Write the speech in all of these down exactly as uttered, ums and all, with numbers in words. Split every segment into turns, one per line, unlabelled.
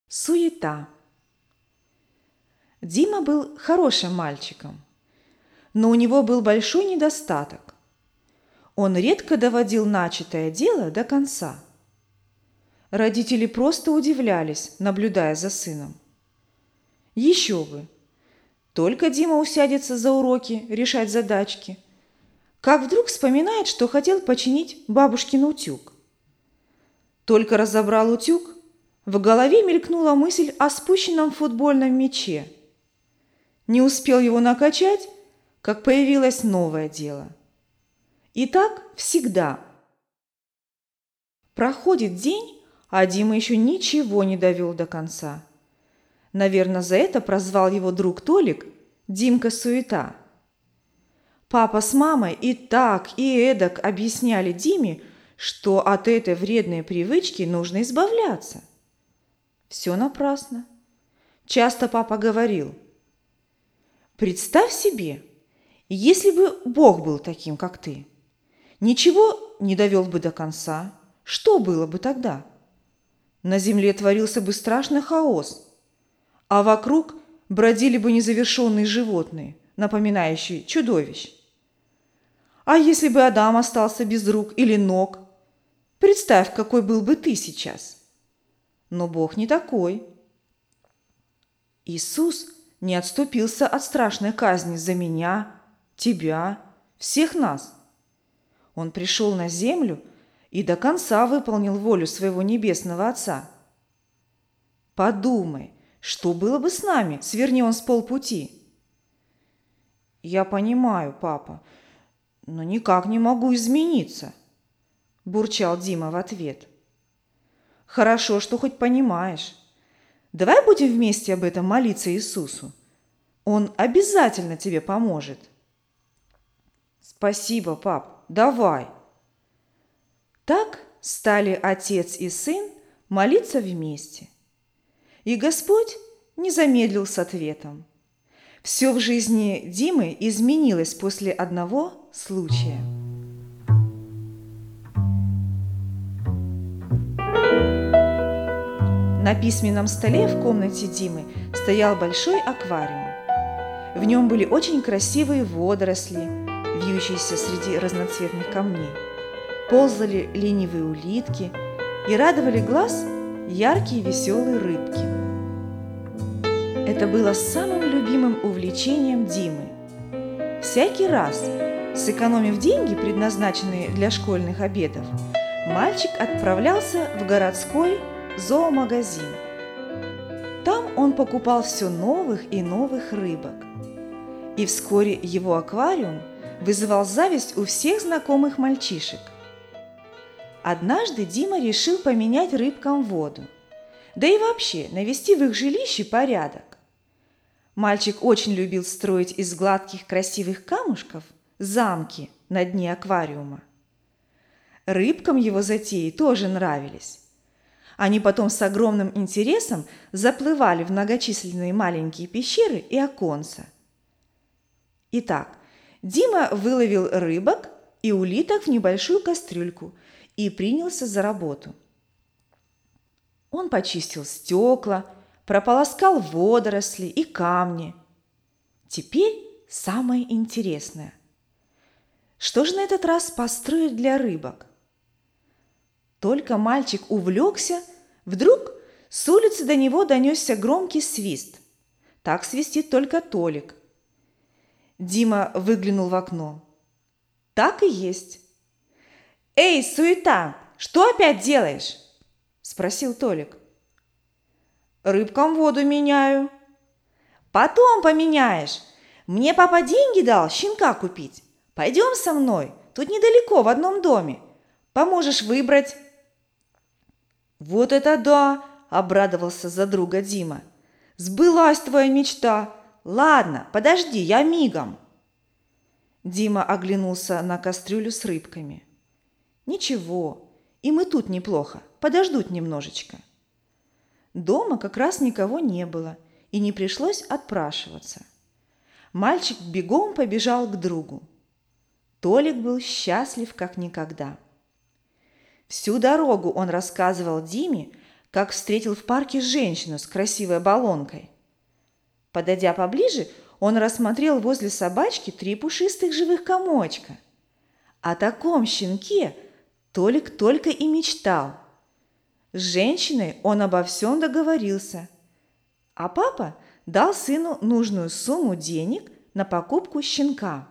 Суета. Дима был хорошим мальчиком, но у него был большой недостаток. Он редко доводил начатое дело до конца. Родители просто удивлялись, наблюдая за сыном. Еще бы! Только Дима усядется за уроки решать задачки, как вдруг вспоминает, что хотел починить бабушкин утюг. Только разобрал утюг, в голове мелькнула мысль о спущенном футбольном мяче. Не успел его накачать, как появилось новое дело. И так всегда. Проходит день, а Дима еще ничего не довел до конца. Наверное, за это прозвал его друг Толик Димка Суета. Папа с мамой и так, и эдак объясняли Диме, что от этой вредной привычки нужно избавляться. Все напрасно. Часто папа говорил: «Представь себе, если бы Бог был таким, как ты, ничего не довел бы до конца, что было бы тогда? На земле творился бы страшный хаос, а вокруг бродили бы незавершенные животные, напоминающие чудовищ. А если бы Адам остался без рук или ног, представь, какой был бы ты сейчас». Но Бог не такой. Иисус не отступился от страшной казни за меня, тебя, всех нас. Он пришел на землю и до конца выполнил волю своего небесного Отца. Подумай, что было бы с нами, сверни он с полпути. «Я понимаю, папа, но никак не могу измениться», – бурчал Дима в ответ. «Хорошо, что хоть понимаешь. Давай будем вместе об этом молиться Иисусу. Он обязательно тебе поможет». «Спасибо, пап, давай». Так стали отец и сын молиться вместе. И Господь не замедлил с ответом. Все в жизни Димы изменилось после одного случая. На письменном столе в комнате Димы стоял большой аквариум. В нем были очень красивые водоросли, вьющиеся среди разноцветных камней. Ползали ленивые улитки и радовали глаз яркие веселые рыбки. Это было самым любимым увлечением Димы. Всякий раз, сэкономив деньги, предназначенные для школьных обедов, мальчик отправлялся в городской зоомагазин. Там он покупал все новых и новых рыбок. И вскоре его аквариум вызывал зависть у всех знакомых мальчишек. Однажды Дима решил поменять рыбкам воду, да и вообще навести в их жилище порядок. Мальчик очень любил строить из гладких красивых камушков замки на дне аквариума. Рыбкам его затеи тоже нравились. Они потом с огромным интересом заплывали в многочисленные маленькие пещеры и оконца. Итак, Дима выловил рыбок и улиток в небольшую кастрюльку и принялся за работу. Он почистил стекла, прополоскал водоросли и камни. Теперь самое интересное. Что же на этот раз построить для рыбок? Только мальчик увлекся, вдруг с улицы до него донесся громкий свист. Так свистит только Толик. Дима выглянул в окно. Так и есть. «Эй, Суета, что опять делаешь?» – спросил Толик. «Рыбкам воду меняю». «Потом поменяешь. Мне папа деньги дал щенка купить. Пойдем со мной, тут недалеко, в одном доме. Поможешь выбрать». «Вот это да!» – обрадовался за друга Дима. «Сбылась твоя мечта! Ладно, подожди, я мигом!» Дима оглянулся на кастрюлю с рыбками. «Ничего, им и тут неплохо, подождут немножечко». Дома как раз никого не было, и не пришлось отпрашиваться. Мальчик бегом побежал к другу. Толик был счастлив как никогда. Всю дорогу он рассказывал Диме, как встретил в парке женщину с красивой баллонкой. Подойдя поближе, он рассмотрел возле собачки три пушистых живых комочка. О таком щенке Толик только и мечтал. С женщиной он обо всем договорился, а папа дал сыну нужную сумму денег на покупку щенка.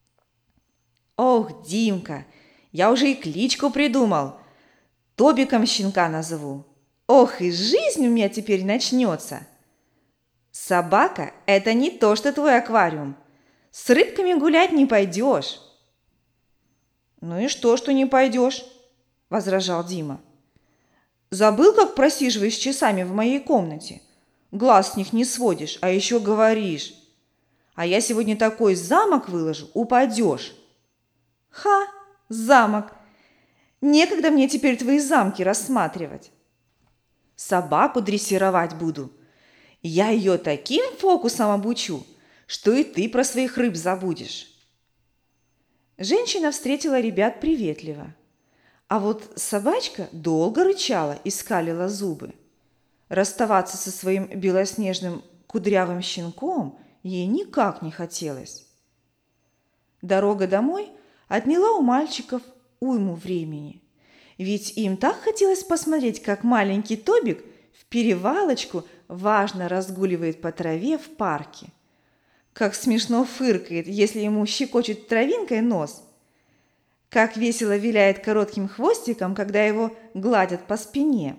«Ох, Димка, я уже и кличку придумал. Тобиком щенка назову. Ох, и жизнь у меня теперь начнется. Собака – это не то, что твой аквариум. С рыбками гулять не пойдешь». «Ну и что, что не пойдешь?» – возражал Дима. «Забыл, как просиживаешь часами в моей комнате? Глаз с них не сводишь, а еще говоришь. А я сегодня такой замок выложу, упадешь». «Ха, замок! Некогда мне теперь твои замки рассматривать. Собаку дрессировать буду. Я ее таким фокусом обучу, что и ты про своих рыб забудешь». Женщина встретила ребят приветливо, а вот собачка долго рычала и скалила зубы. Расставаться со своим белоснежным кудрявым щенком ей никак не хотелось. Дорога домой отняла у мальчиков уйму времени, ведь им так хотелось посмотреть, как маленький Тобик в перевалочку важно разгуливает по траве в парке, как смешно фыркает, если ему щекочет травинкой нос, как весело виляет коротким хвостиком, когда его гладят по спине.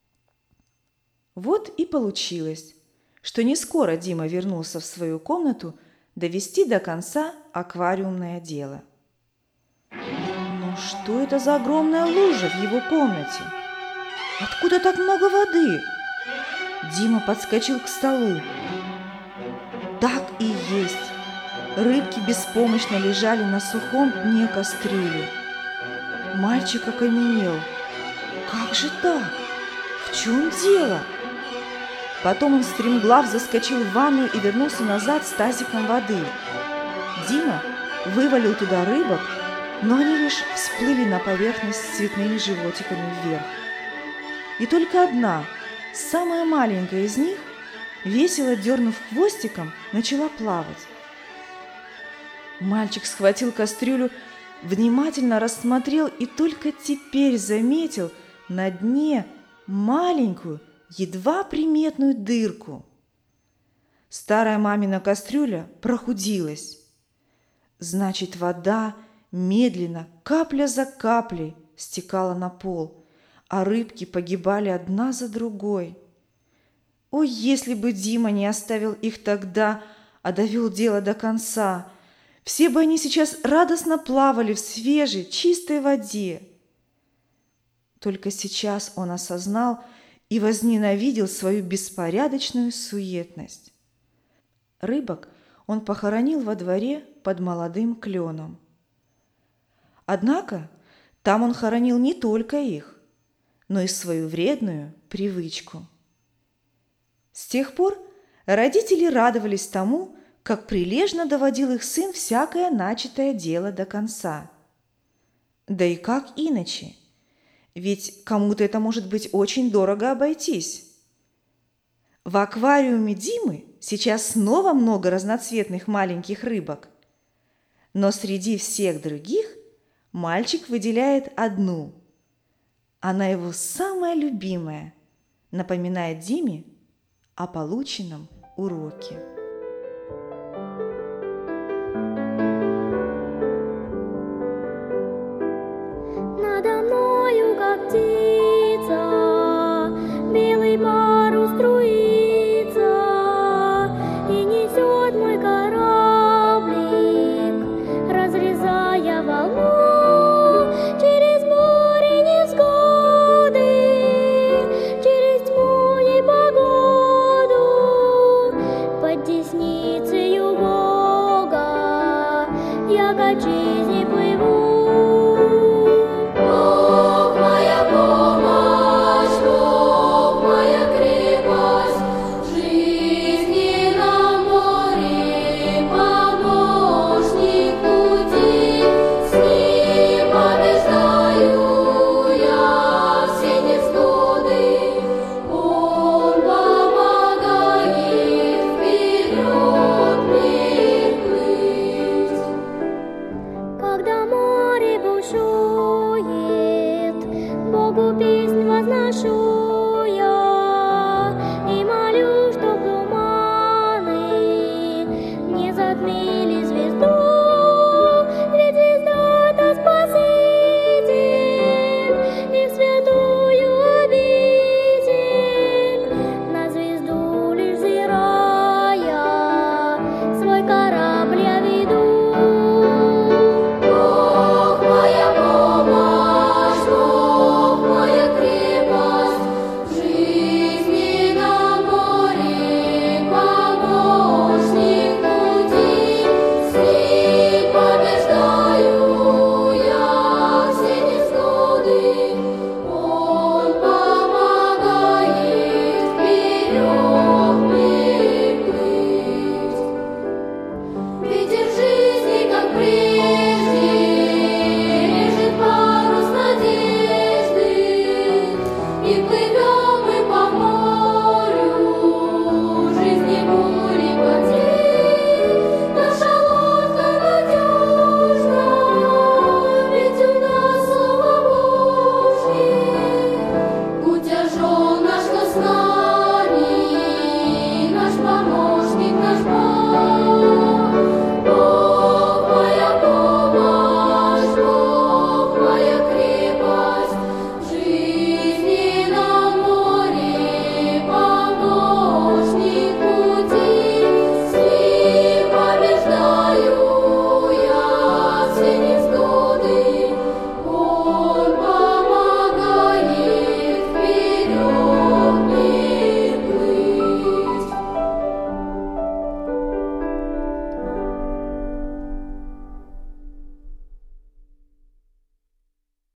Вот и получилось, что не скоро Дима вернулся в свою комнату довести до конца аквариумное дело. Но что это за огромная лужа в его комнате? Откуда так много воды? Дима подскочил к столу. Так и есть. Рыбки беспомощно лежали на сухом дне кастрюли. Мальчик окаменел. Как же так? В чем дело? Потом он стремглав заскочил в ванную и вернулся назад с тазиком воды. Дима вывалил туда рыбок, но они лишь всплыли на поверхность с цветными животиками вверх. И только одна, самая маленькая из них, весело дернув хвостиком, начала плавать. Мальчик схватил кастрюлю, внимательно рассмотрел и только теперь заметил на дне маленькую, едва приметную дырку. Старая мамина кастрюля прохудилась. Значит, вода медленно, капля за каплей, стекала на пол, а рыбки погибали одна за другой. Ой, если бы Дима не оставил их тогда, а довел дело до конца, все бы они сейчас радостно плавали в свежей, чистой воде. Только сейчас он осознал и возненавидел свою беспорядочную суетность. Рыбок он похоронил во дворе под молодым кленом. Однако там он хоронил не только их, но и свою вредную привычку. С тех пор родители радовались тому, как прилежно доводил их сын всякое начатое дело до конца. Да и как иначе? Ведь кому-то это может быть очень дорого обойтись. В аквариуме Димы сейчас снова много разноцветных маленьких рыбок, но среди всех других мальчик выделяет одну. Она его самая любимая, напоминает Диме о полученном уроке.
Надо мною, как птица, белый парус струится, и несет мой кораблик, разрезая волну через море невзгоды, через тьму непогоду, под десницею Бога я качаю.